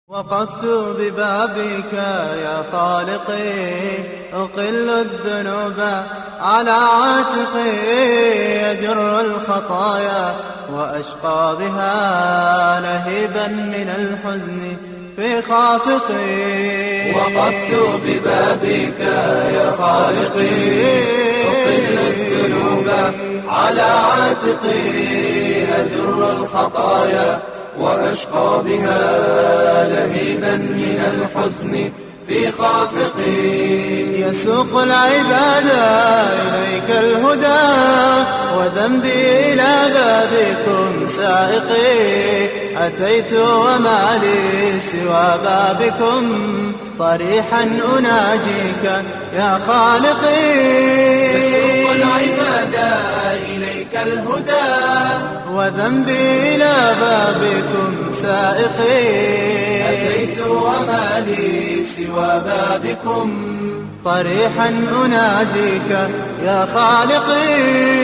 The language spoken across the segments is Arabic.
وقفت ببابك يا خالقي أقل الذنوب على عاتقي يجر الخطايا وأشقى بها لهيبا من الحزن في خافقي. وقفت ببابك يا خالقي أقل الذنوب على عاتقي أجر الخطايا وأشقى بها لهيبا من الحزن في خافقي. يسوق العباد إليك الهدى وذنبي إلى بابكم سائقي. أتيت وما لي سوى بابكم طريحا أناجيك يا خالقي. يسوق العباد إليك الهدى وذنبي إلى بابكم سائقي. أتيت وما لي سوى بابكم طريحا أناجيك يا خالقي.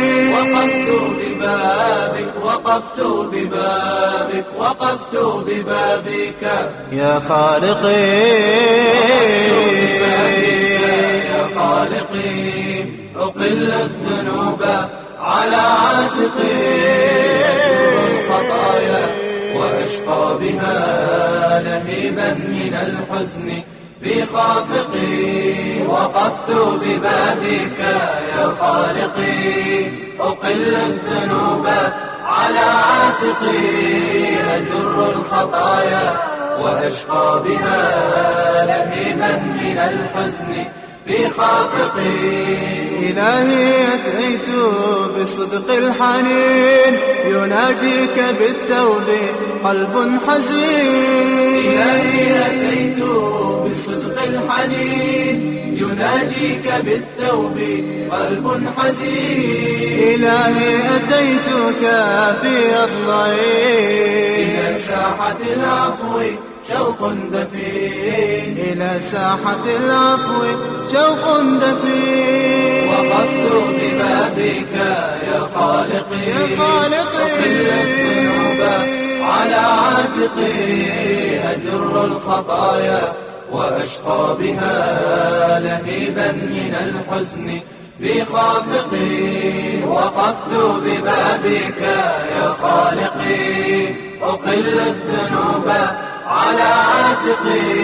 وقفت ببابك يا خالقي. يا خالقي أقل الذنوب على عاتقي الخطايا وأشقى بها لهيبا من الحزن في خافقي. وقفت ببابك يا خالقي أقل الذنوب على عاتقي أجر الخطايا وأشقى بها لهيبا من الحزن في خافقي. إلهي أتيت بصدق الحنين يناجيك بالتوب قلب حزين. إلهي أتيت بصدق الحنين يناجيك بالتوب قلب حزين. إلهي أتيتك في أضلعي إلى ساحة العفو شوق دفين. إلى ساحة العفو شوق دفين. وقفت ببابك يا خالقي أقل الذنوب على عاتقي أجر الخطايا وأشقى بها لهيبا من الحزن في خافقي. وقفت ببابك يا خالقي أقل الذنوب على عاتقي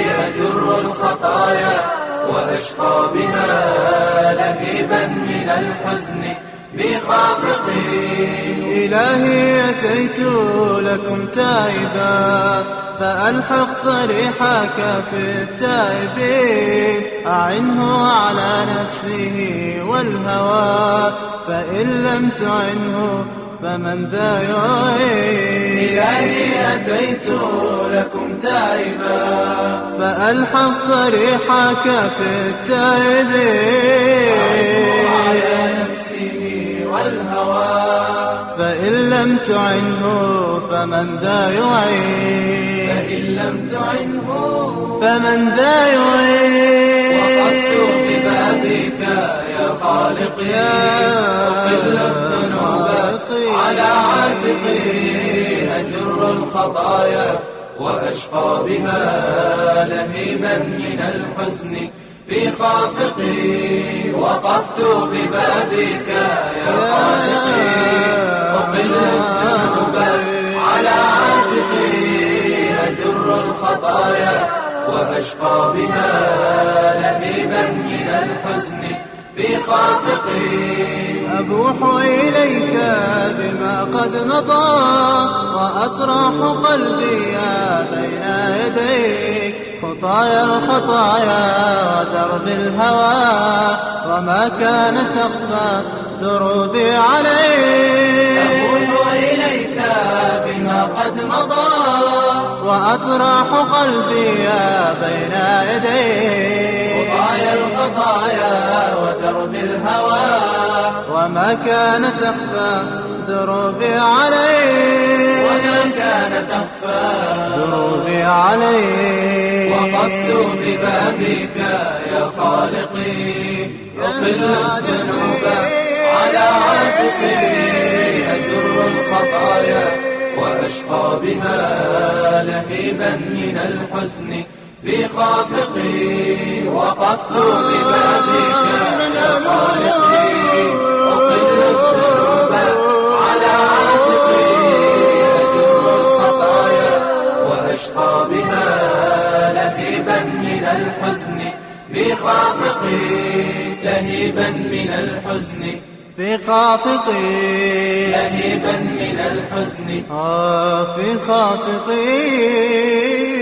أجر الخطايا وأشقى بها لهيبا من الحزن في خافقي. إلهي أتيت لكم تائبا فألحق طريحك في التائبين. أعنه على نفسه والهوى فإن لم تعنه فمن ذا يعين. إلهي أتيت لكم تائبا فألحق طريحك في التائبين. على نفسه والهوى فإن لم تعنه فمن ذا يعين. فإن لم تعنه فمن ذا يعين. وقفت ببابك يا خالقي أقل الذنوب على عاتقي أجر الخطايا وأشقى بها لهيبا من الحزن في خافقي. وقفت ببابك يا خالقي أقل الذنوب على عاتقي أجر الخطايا وأشقى بها لهيبا من الحزن في خافقي. أبوح إليك بما قد مضى وأطرح قلبي بين يديك. خطايا الخطايا ودرب الهوى وما كان تخفى دروبي عليك. أبوح إليك بما قد مضى وأطرح قلبي بين يديك. خطايا الخطايا ودرب الهوى وما كان تخفى دروبي عليك. وما كان تخفى دروبي عليك. وقفت ببابك يا خالقي أقل الذنوب على عاتقي أجر الخطايا وأشقى بها لهيبا من الحزن في خافقي. وقفت ببابك يا خالقي، أقل الذنوب على عاتقي، أجر الخطايا وأشقى بها لهيبا من الحزن في خافقي. لهيبا من الحزن في خافقي، لهيبا من الحزن في خافقي.